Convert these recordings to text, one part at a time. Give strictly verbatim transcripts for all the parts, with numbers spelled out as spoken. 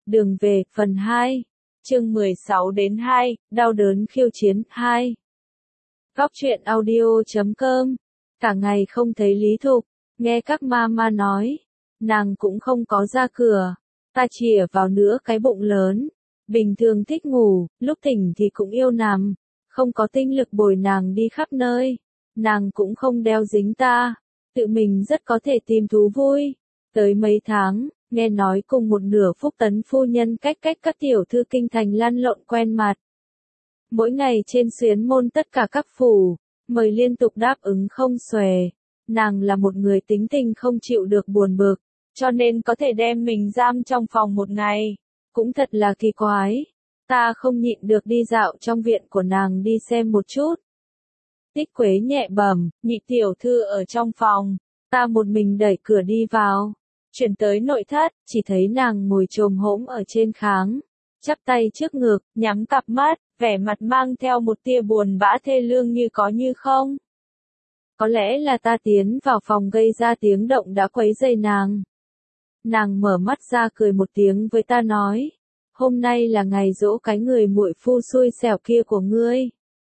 Đường về, phần hai. Chương mười sáu đến hai, đau đớn khiêu chiến, hai. Góc truyện audio chấm com. Cả ngày không thấy Lý Thục, nghe các mama nói, nàng cũng không có ra cửa, ta chìa vào nữa cái bụng lớn. Bình thường thích ngủ, lúc tỉnh thì cũng yêu nằm, không có tinh lực bồi nàng đi khắp nơi, nàng cũng không đeo dính ta, tự mình rất có thể tìm thú vui. Tới mấy tháng, nghe nói cùng một nửa Phúc Tấn phu nhân cách cách các tiểu thư kinh thành lăn lộn quen mặt. Mỗi ngày trên xuyến môn tất cả các phủ, mời liên tục đáp ứng không xuề. Nàng là một người tính tình không chịu được buồn bực, cho nên có thể đem mình giam trong phòng một ngày. Cũng thật là kỳ quái. Ta không nhịn được đi dạo trong viện của nàng đi xem một chút. Tích Quế nhẹ bẩm, nhị tiểu thư ở trong phòng. Ta một mình đẩy cửa đi vào. Chuyển tới nội thất, chỉ thấy nàng ngồi chồm hổm ở trên kháng. Chắp tay trước ngực, nhắm cặp mắt, vẻ mặt mang theo một tia buồn bã thê lương như có như không. Có lẽ là ta tiến vào phòng gây ra tiếng động đã quấy rầy nàng. Nàng mở mắt ra cười một tiếng với ta nói, hôm nay là ngày giỗ cái người muội phu xui xẻo kia của ngươi.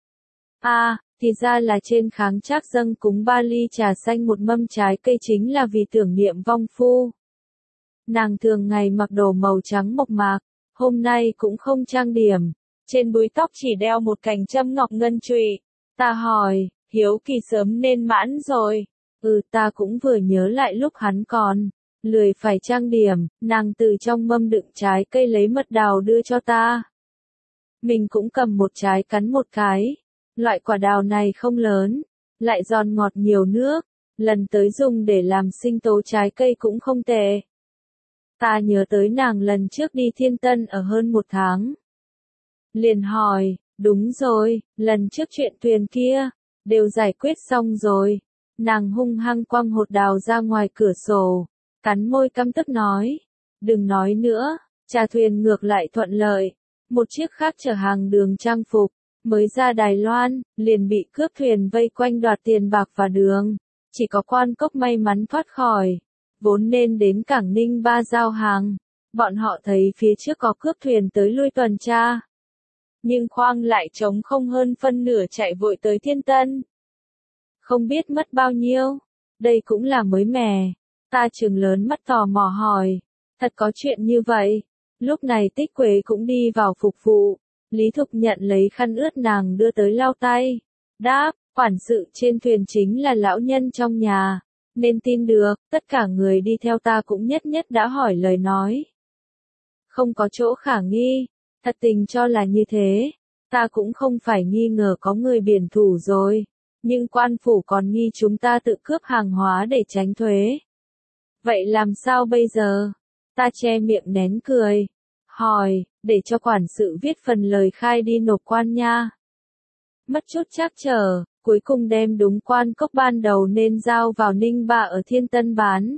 À, thì ra là trên kháng trác dâng cúng ba ly trà xanh một mâm trái cây chính là vì tưởng niệm vong phu. Nàng thường ngày mặc đồ màu trắng mộc mạc, hôm nay cũng không trang điểm, trên búi tóc chỉ đeo một cành châm ngọc ngân trụy. Ta hỏi, hiếu kỳ sớm nên mãn rồi. Ừ, ta cũng vừa nhớ lại lúc hắn còn lười phải trang điểm, nàng từ trong mâm đựng trái cây lấy mật đào đưa cho ta. Mình cũng cầm một trái cắn một cái. Loại quả đào này không lớn, lại giòn ngọt nhiều nước, lần tới dùng để làm sinh tố trái cây cũng không tệ. Ta nhớ tới nàng lần trước đi Thiên Tân ở hơn một tháng. Liền hỏi, đúng rồi, lần trước chuyện thuyền kia, đều giải quyết xong rồi. Nàng hung hăng quăng hột đào ra ngoài cửa sổ, cắn môi căm tức nói, đừng nói nữa, trà thuyền ngược lại thuận lợi. Một chiếc khác chở hàng đường trang phục, mới ra Đài Loan, liền bị cướp thuyền vây quanh đoạt tiền bạc và đường. Chỉ có Quan Cốc may mắn thoát khỏi, vốn nên đến cảng Ninh Ba giao hàng. Bọn họ thấy phía trước có cướp thuyền tới lui tuần tra. Nhưng khoang lại trống không hơn phân nửa chạy vội tới Thiên Tân. Không biết mất bao nhiêu, đây cũng là mới mẻ. Ta trừng lớn mắt tò mò hỏi, thật có chuyện như vậy. Lúc này Tích Quế cũng đi vào phục vụ. Lý Thục nhận lấy khăn ướt nàng đưa tới lau tay. Đáp, quản sự trên thuyền chính là lão nhân trong nhà, nên tin được, tất cả người đi theo ta cũng nhất nhất đã hỏi lời nói. Không có chỗ khả nghi, thật tình cho là như thế, ta cũng không phải nghi ngờ có người biển thủ rồi, nhưng quan phủ còn nghi chúng ta tự cướp hàng hóa để tránh thuế. Vậy làm sao bây giờ? Ta che miệng nén cười, hỏi, để cho quản sự viết phần lời khai đi nộp quan nha. Mất chút trắc trở, cuối cùng đem đúng Quan Cốc ban đầu nên giao vào Ninh Ba ở Thiên Tân bán.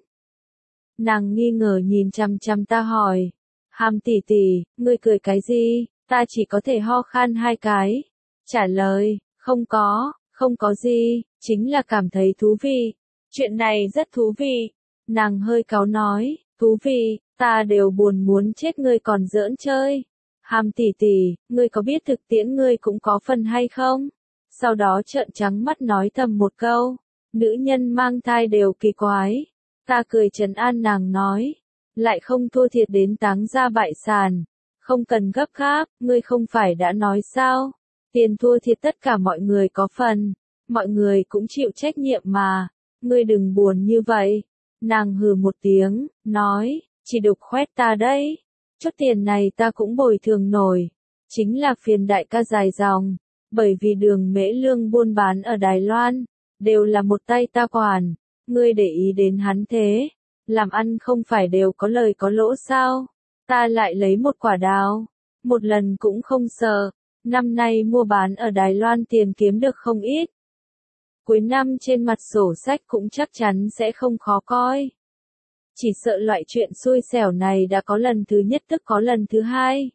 Nàng nghi ngờ nhìn chằm chằm ta hỏi, Hàm tỷ tỷ, ngươi cười cái gì? Ta chỉ có thể ho khan hai cái. Trả lời, không có, không có gì, chính là cảm thấy thú vị. Chuyện này rất thú vị. Nàng hơi cáu nói, thú vị, ta đều buồn muốn chết ngươi còn giỡn chơi. Hàm tỷ tỷ, ngươi có biết thực tiễn ngươi cũng có phần hay không? Sau đó trợn trắng mắt nói thầm một câu, nữ nhân mang thai đều kỳ quái. Ta cười trấn an nàng nói, lại không thua thiệt đến táng ra bại sản. Không cần gấp gáp, ngươi không phải đã nói sao? Tiền thua thiệt tất cả mọi người có phần, mọi người cũng chịu trách nhiệm mà. Ngươi đừng buồn như vậy. Nàng hừ một tiếng, nói, chỉ đục khoét ta đấy. Chút tiền này ta cũng bồi thường nổi. Chính là phiền đại ca dài dòng. Bởi vì Đường Mễ Lương buôn bán ở Đài Loan, đều là một tay ta quản. Ngươi để ý đến hắn thế. Làm ăn không phải đều có lời có lỗ sao? Ta lại lấy một quả đào. Một lần cũng không sợ. Năm nay mua bán ở Đài Loan tiền kiếm được không ít. Cuối năm trên mặt sổ sách cũng chắc chắn sẽ không khó coi. Chỉ sợ loại chuyện xui xẻo này đã có lần thứ nhất tức có lần thứ hai.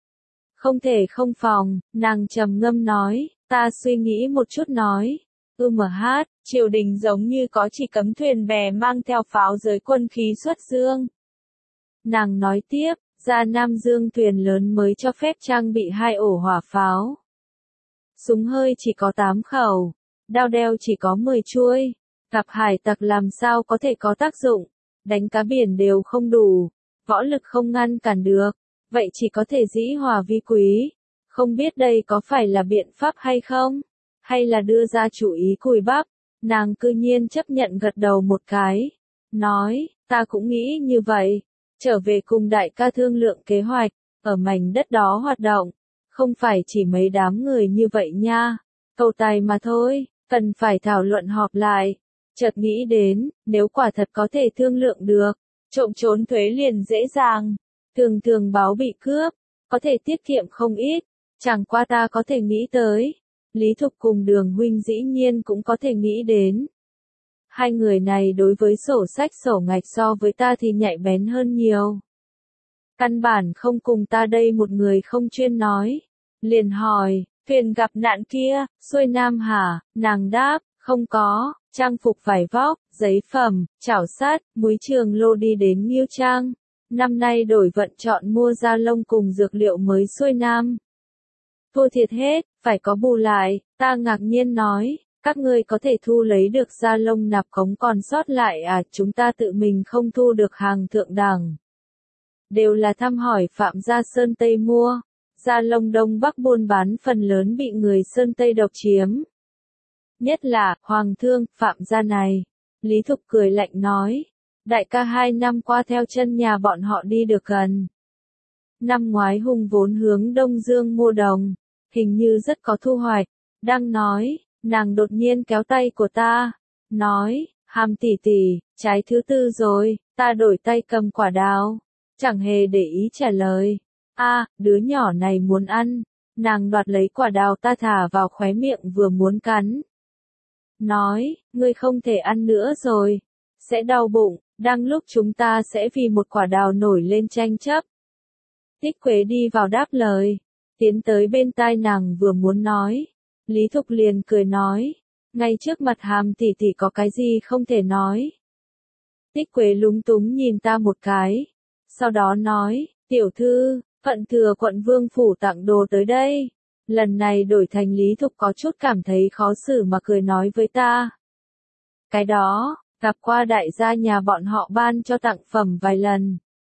Không thể không phòng, nàng trầm ngâm nói, ta suy nghĩ một chút nói. Ừ mà hát, triều đình giống như có chỉ cấm thuyền bè mang theo pháo giới quân khí xuất dương. Nàng nói tiếp, ra Nam Dương thuyền lớn mới cho phép trang bị hai ổ hỏa pháo. Súng hơi chỉ có tám khẩu, đao đeo chỉ có mười chuôi, gặp hải tặc làm sao có thể có tác dụng, đánh cá biển đều không đủ, võ lực không ngăn cản được, vậy chỉ có thể dĩ hòa vi quý. Không biết đây có phải là biện pháp hay không, hay là đưa ra chủ ý cùi bắp, nàng cư nhiên chấp nhận gật đầu một cái, nói, ta cũng nghĩ như vậy, trở về cùng đại ca thương lượng kế hoạch, ở mảnh đất đó hoạt động, không phải chỉ mấy đám người như vậy nha, cầu tài mà thôi, cần phải thảo luận họp lại, chợt nghĩ đến, nếu quả thật có thể thương lượng được, trộm trốn thuế liền dễ dàng, thường thường báo bị cướp, có thể tiết kiệm không ít, chẳng qua ta có thể nghĩ tới, Lý Thục cùng Đường huynh dĩ nhiên cũng có thể nghĩ đến. Hai người này đối với sổ sách sổ ngạch so với ta thì nhạy bén hơn nhiều. Căn bản không cùng ta đây một người không chuyên nói. Liền hỏi, thuyền gặp nạn kia, xuôi nam hả? Nàng đáp, không có, trang phục vải vóc, giấy phẩm, chảo sát, múi trường lô đi đến Nghiêu Trang. Năm nay đổi vận chọn mua da lông cùng dược liệu mới xuôi nam. Thua thiệt hết, phải có bù lại, ta ngạc nhiên nói. Các ngươi có thể thu lấy được da lông nạp cống còn sót lại à, chúng ta tự mình không thu được hàng thượng đẳng. Đều là thăm hỏi Phạm gia Sơn Tây mua, da lông Đông Bắc buôn bán phần lớn bị người Sơn Tây độc chiếm. Nhất là, Hoàng thương, Phạm gia này. Lý Thục cười lạnh nói, đại ca hai năm qua theo chân nhà bọn họ đi được gần. Năm ngoái Hùng vốn hướng Đông Dương mua đồng, hình như rất có thu hoạch, đang nói. Nàng đột nhiên kéo tay của ta, nói, Hàm tỷ tỷ, trái thứ tư rồi, ta đổi tay cầm quả đào, chẳng hề để ý trả lời. A, đứa nhỏ này muốn ăn, nàng đoạt lấy quả đào ta thả vào khóe miệng vừa muốn cắn. Nói, ngươi không thể ăn nữa rồi, sẽ đau bụng, đang lúc chúng ta sẽ vì một quả đào nổi lên tranh chấp. Tích Quế đi vào đáp lời, tiến tới bên tai nàng vừa muốn nói. Lý Thục liền cười nói, ngay trước mặt Hàm tỷ tỷ có cái gì không thể nói. Tích Quế lúng túng nhìn ta một cái, sau đó nói, tiểu thư, phận thừa quận vương phủ tặng đồ tới đây. Lần này đổi thành Lý Thục có chút cảm thấy khó xử mà cười nói với ta. Cái đó, gặp qua đại gia nhà bọn họ ban cho tặng phẩm vài lần.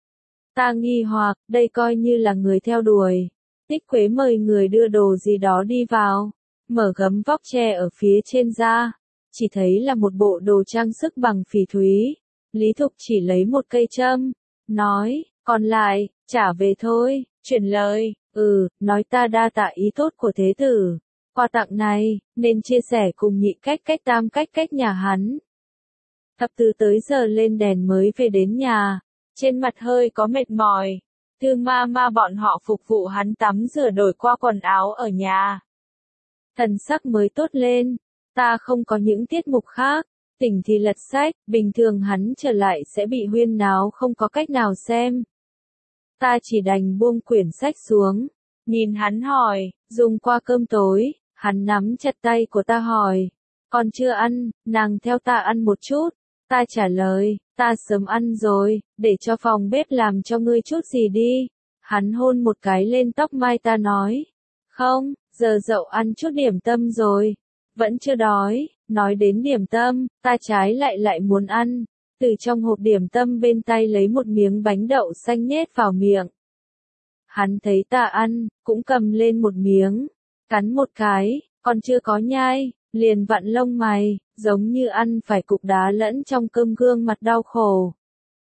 Ta nghi hoặc, đây coi như là người theo đuổi. Tích Quế mời người đưa đồ gì đó đi vào. Mở gấm vóc tre ở phía trên ra, chỉ thấy là một bộ đồ trang sức bằng phỉ thúy. Lý Thục chỉ lấy một cây châm, nói, còn lại, trả về thôi, chuyển lời, ừ, nói ta đa tạ ý tốt của thế tử. Quà tặng này, nên chia sẻ cùng nhị cách cách tam cách cách nhà hắn. Thập tứ tới giờ lên đèn mới về đến nhà, trên mặt hơi có mệt mỏi. Thư ma ma bọn họ phục vụ hắn tắm rửa đổi qua quần áo ở nhà. Thần sắc mới tốt lên, ta không có những tiết mục khác, tỉnh thì lật sách, bình thường hắn trở lại sẽ bị huyên náo không có cách nào xem. Ta chỉ đành buông quyển sách xuống, nhìn hắn hỏi, dùng qua cơm tối, hắn nắm chặt tay của ta hỏi, còn chưa ăn, nàng theo ta ăn một chút, ta trả lời, ta sớm ăn rồi, để cho phòng bếp làm cho ngươi chút gì đi. Hắn hôn một cái lên tóc mai ta nói, không. Giờ dậu ăn chút điểm tâm rồi, vẫn chưa đói, nói đến điểm tâm, ta trái lại lại muốn ăn, từ trong hộp điểm tâm bên tay lấy một miếng bánh đậu xanh nhét vào miệng. Hắn thấy ta ăn, cũng cầm lên một miếng, cắn một cái, còn chưa có nhai, liền vặn lông mày, giống như ăn phải cục đá lẫn trong cơm gương mặt đau khổ.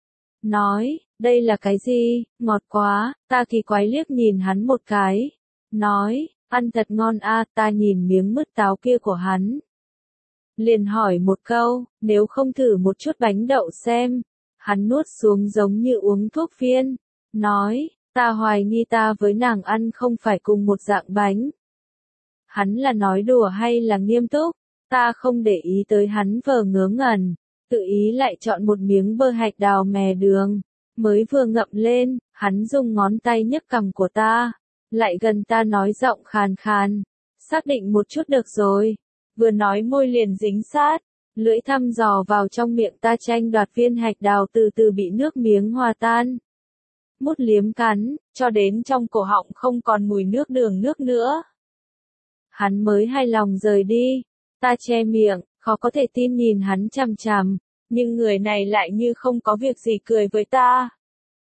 Nói, đây là cái gì, ngọt quá, ta kỳ quái liếc nhìn hắn một cái, nói, ăn thật ngon a, ta nhìn miếng mứt táo kia của hắn. Liền hỏi một câu, nếu không thử một chút bánh đậu xem. Hắn nuốt xuống giống như uống thuốc phiên. Nói, ta hoài nghi ta với nàng ăn không phải cùng một dạng bánh. Hắn là nói đùa hay là nghiêm túc? Ta không để ý tới hắn vờ ngớ ngẩn. Tự ý lại chọn một miếng bơ hạch đào mè đường. Mới vừa ngậm lên, hắn dùng ngón tay nhấc cằm của ta. Lại gần ta nói giọng khàn khàn, xác định một chút được rồi, vừa nói môi liền dính sát, lưỡi thăm dò vào trong miệng ta tranh đoạt viên hạch đào từ từ bị nước miếng hòa tan. mút liếm cắn, cho đến trong cổ họng không còn mùi nước đường nước nữa. Hắn mới hài lòng rời đi. Ta che miệng, khó có thể tin nhìn hắn chằm chằm, nhưng người này lại như không có việc gì cười với ta.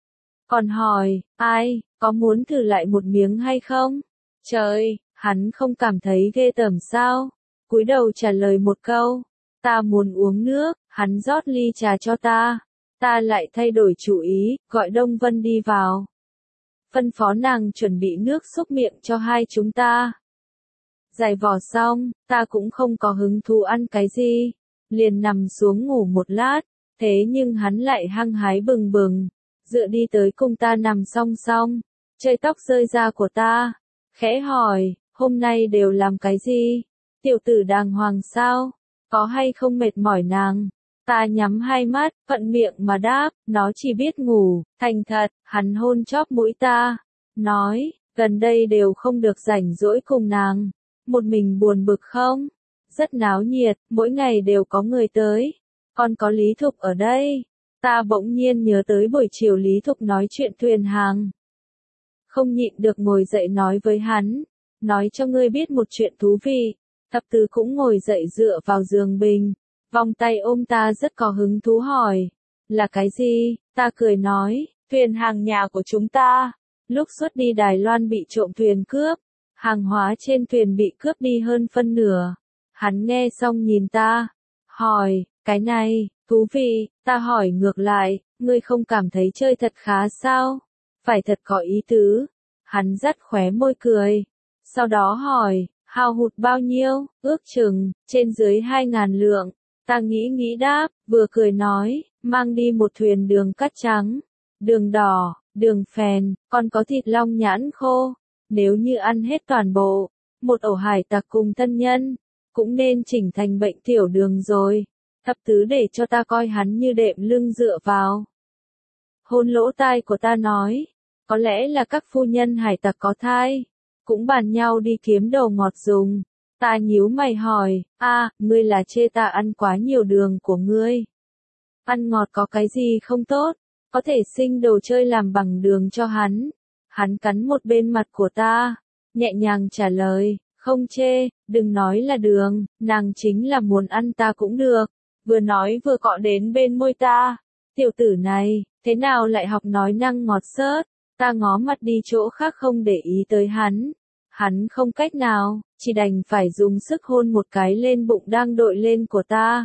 Còn hỏi, ai, có muốn thử lại một miếng hay không? Trời, hắn không cảm thấy ghê tởm sao? Cúi đầu trả lời một câu, ta muốn uống nước, hắn rót ly trà cho ta. Ta lại thay đổi chủ ý, gọi Đông Vân đi vào. Phân phó nàng chuẩn bị nước xúc miệng cho hai chúng ta. Giày vò xong, ta cũng không có hứng thú ăn cái gì, liền nằm xuống ngủ một lát, thế nhưng hắn lại hăng hái bừng bừng, dựa đi tới cùng ta nằm song song, chơi tóc rơi da của ta, khẽ hỏi, hôm nay đều làm cái gì? Tiểu tử đàng hoàng sao? Có hay không mệt mỏi nàng? Ta nhắm hai mắt, thuận miệng mà đáp, nó chỉ biết ngủ, thành thật, hắn hôn chóp mũi ta, nói, gần đây đều không được rảnh rỗi cùng nàng. Một mình buồn bực không? Rất náo nhiệt, mỗi ngày đều có người tới. Còn có Lý Thục ở đây. Ta bỗng nhiên nhớ tới buổi chiều Lý Thục nói chuyện thuyền hàng. Không nhịn được ngồi dậy nói với hắn. Nói cho ngươi biết một chuyện thú vị. Thập tứ cũng ngồi dậy dựa vào giường bình. Vòng tay ôm ta rất có hứng thú hỏi. Là cái gì? Ta cười nói. Thuyền hàng nhà của chúng ta. Lúc xuất đi Đài Loan bị trộm thuyền cướp. Hàng hóa trên thuyền bị cướp đi hơn phân nửa. Hắn nghe xong nhìn ta, hỏi, cái này, thú vị, ta hỏi ngược lại, ngươi không cảm thấy chơi thật khá sao? Phải thật có ý tứ. Hắn dắt khóe môi cười. Sau đó hỏi, hao hụt bao nhiêu, ước chừng, trên dưới hai ngàn lượng. Ta nghĩ nghĩ đáp, vừa cười nói, mang đi một thuyền đường cát trắng, đường đỏ, đường phèn, còn có thịt long nhãn khô. Nếu như ăn hết toàn bộ, một ổ hải tặc cùng thân nhân, cũng nên chỉnh thành bệnh tiểu đường rồi. Thập tứ để cho ta coi hắn như đệm lưng dựa vào. Hôn lỗ tai của ta nói, có lẽ là các phu nhân hải tặc có thai, cũng bàn nhau đi kiếm đồ ngọt dùng. Ta nhíu mày hỏi, a, ngươi là chê ta ăn quá nhiều đường của ngươi. Ăn ngọt có cái gì không tốt, có thể sinh đồ chơi làm bằng đường cho hắn. Hắn cắn một bên mặt của ta, nhẹ nhàng trả lời, không chê, đừng nói là đường, nàng chính là muốn ăn ta cũng được. Vừa nói vừa cọ đến bên môi ta. Tiểu tử này, thế nào lại học nói năng ngọt xớt? Ta ngó mặt đi chỗ khác không để ý tới hắn. Hắn không cách nào, chỉ đành phải dùng sức hôn một cái lên bụng đang đội lên của ta.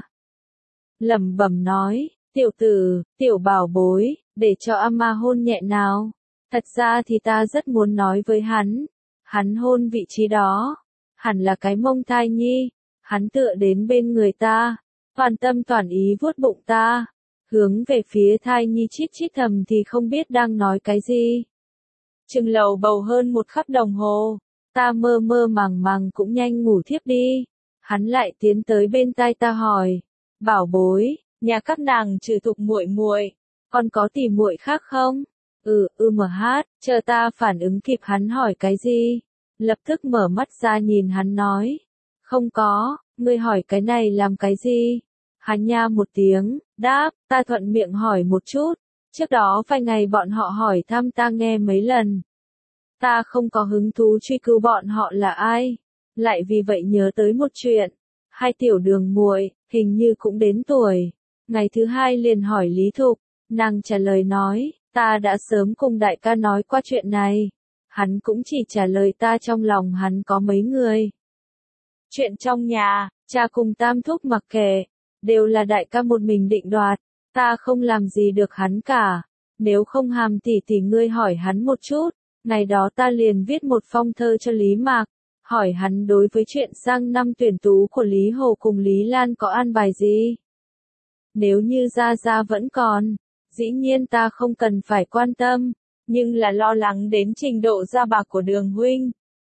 Lẩm bẩm nói, tiểu tử, tiểu bảo bối, để cho ama hôn nhẹ nào. Thật ra thì ta rất muốn nói với hắn. Hắn hôn vị trí đó. Hẳn là cái mông thai nhi. Hắn tựa đến bên người ta. Toàn tâm toàn ý vuốt bụng ta. Hướng về phía thai nhi chít chít thầm thì không biết đang nói cái gì. Chừng lầu bầu hơn một khắc đồng hồ. Ta mơ mơ màng màng cũng nhanh ngủ thiếp đi. Hắn lại tiến tới bên tai ta hỏi. Bảo bối, nhà các nàng trừ Thục muội muội, còn có tỷ muội khác không? Ừ, ừ mở hát, chờ ta phản ứng kịp hắn hỏi cái gì. Lập tức mở mắt ra nhìn hắn nói. Không có, ngươi hỏi cái này làm cái gì? Hắn nha một tiếng, đáp, ta thuận miệng hỏi một chút. Trước đó vài ngày bọn họ hỏi thăm ta nghe mấy lần. Ta không có hứng thú truy cứu bọn họ là ai. Lại vì vậy nhớ tới một chuyện. Hai tiểu đường muội, hình như cũng đến tuổi. Ngày thứ hai liền hỏi Lý Thục. Nàng trả lời nói, ta đã sớm cùng đại ca nói qua chuyện này. Hắn cũng chỉ trả lời ta trong lòng hắn có mấy người. Chuyện trong nhà, cha cùng tam thúc mặc kệ, đều là đại ca một mình định đoạt. Ta không làm gì được hắn cả. Nếu không hàm tỷ tỷ ngươi hỏi hắn một chút. Ngày đó ta liền viết một phong thơ cho Lý Mạc. Hỏi hắn đối với chuyện sang năm tuyển tú của Lý Hồ cùng Lý Lan có an bài gì. Nếu như Gia Gia vẫn còn, dĩ nhiên ta không cần phải quan tâm, nhưng là lo lắng đến trình độ gia bạc của Đường huynh.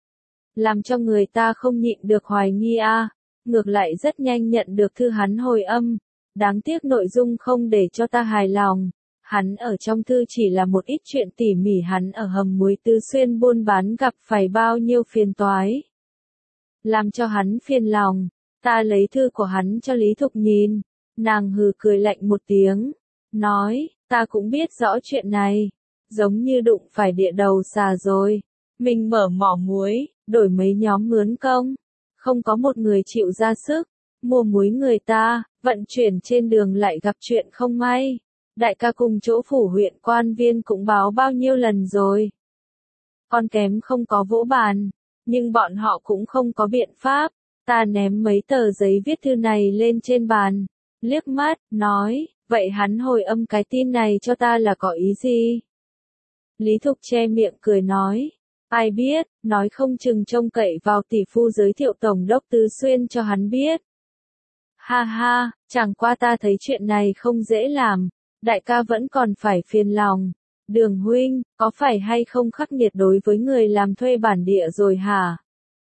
Làm cho người ta không nhịn được hoài nghi a. À. Ngược lại rất nhanh nhận được thư hắn hồi âm. Đáng tiếc nội dung không để cho ta hài lòng. Hắn ở trong thư chỉ là một ít chuyện tỉ mỉ hắn ở hầm muối Tứ Xuyên buôn bán gặp phải bao nhiêu phiền toái. Làm cho hắn phiền lòng, ta lấy thư của hắn cho Lý Thục nhìn. Nàng hừ cười lạnh một tiếng, nói, ta cũng biết rõ chuyện này. giống như đụng phải địa đầu xà rồi. Mình mở mỏ muối, đổi mấy nhóm mướn công. Không có một người chịu ra sức. Mua muối người ta, vận chuyển trên đường lại gặp chuyện không may. Đại ca cùng chỗ phủ huyện quan viên cũng báo bao nhiêu lần rồi. Con kém không có vỗ bàn, nhưng bọn họ cũng không có biện pháp. Ta ném mấy tờ giấy viết thư này lên trên bàn, liếc mắt, nói, vậy hắn hồi âm cái tin này cho ta là có ý gì? Lý Thục che miệng cười nói, ai biết, nói không chừng trông cậy vào tỷ phu giới thiệu Tổng đốc Tứ Xuyên cho hắn biết. Ha ha, chẳng qua ta thấy chuyện này không dễ làm, đại ca vẫn còn phải phiền lòng. Đường huynh, có phải hay không khắc nghiệt đối với người làm thuê bản địa rồi hả?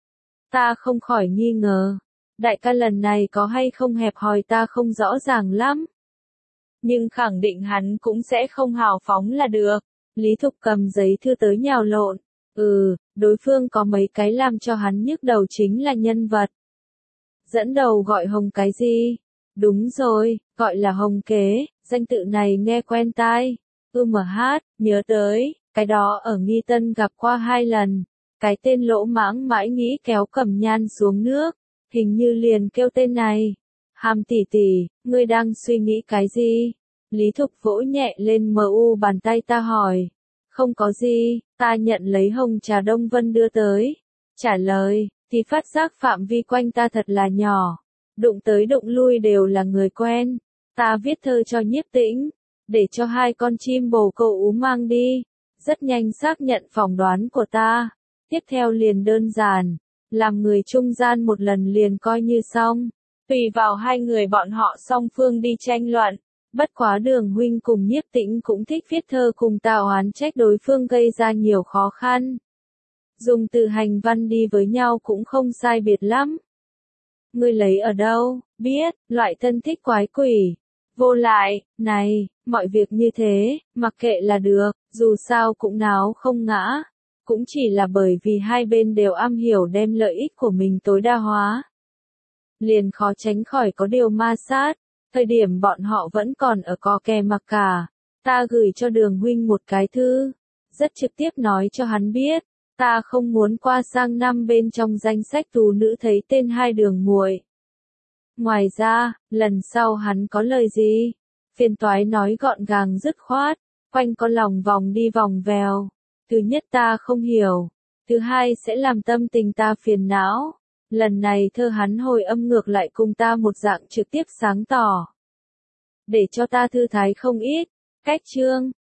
Ta không khỏi nghi ngờ. Đại ca lần này có hay không hẹp hòi ta không rõ ràng lắm. Nhưng khẳng định hắn cũng sẽ không hào phóng là được. Lý Thục cầm giấy thư tới nhào lộn. Ừ, đối phương có mấy cái làm cho hắn nhức đầu chính là nhân vật. Dẫn đầu gọi Hồng cái gì? Đúng rồi, gọi là Hồng Kế, danh tự này nghe quen tai. Ừ mà hát, nhớ tới, cái đó ở Nghi Tân gặp qua hai lần. Cái tên lỗ mãng mãi nghĩ kéo Cẩm Nhan xuống nước, hình như liền kêu tên này. Hàm tỷ tỷ, ngươi đang suy nghĩ cái gì? Lý Thục vỗ nhẹ lên mờ u bàn tay ta hỏi. Không có gì, ta nhận lấy hồng trà Đông Vân đưa tới. Trả lời, thì phát giác phạm vi quanh ta thật là nhỏ. Đụng tới đụng lui đều là người quen. Ta viết thơ cho Nhiếp Tĩnh, để cho hai con chim bồ câu ú mang đi. Rất nhanh xác nhận phỏng đoán của ta. Tiếp theo liền đơn giản, làm người trung gian một lần liền coi như xong. Tùy vào hai người bọn họ song phương đi tranh luận. Bất quá Đường huynh cùng Nhiếp Tĩnh cũng thích viết thơ cùng ta oán trách đối phương gây ra nhiều khó khăn. Dùng từ hành văn đi với nhau cũng không sai biệt lắm. Ngươi lấy ở đâu, biết, loại thân thích quái quỷ. Vô lại, này, mọi việc như thế, mặc kệ là được, dù sao cũng náo không ngã. Cũng chỉ là bởi vì hai bên đều am hiểu đem lợi ích của mình tối đa hóa. Liền khó tránh khỏi có điều ma sát. Thời điểm bọn họ vẫn còn ở co kè mặc cả. Ta gửi cho Đường huynh một cái thư. Rất trực tiếp nói cho hắn biết. Ta không muốn qua sang năm bên trong danh sách tú nữ thấy tên hai Đường muội. Ngoài ra, lần sau hắn có lời gì? Phiền toái nói gọn gàng dứt khoát. Quanh con lòng vòng đi vòng vèo. Thứ nhất ta không hiểu. Thứ hai sẽ làm tâm tình ta phiền não. Lần này thơ hắn hồi âm ngược lại cùng ta một dạng trực tiếp sáng tỏ. Để cho ta thư thái không ít. Cách chương.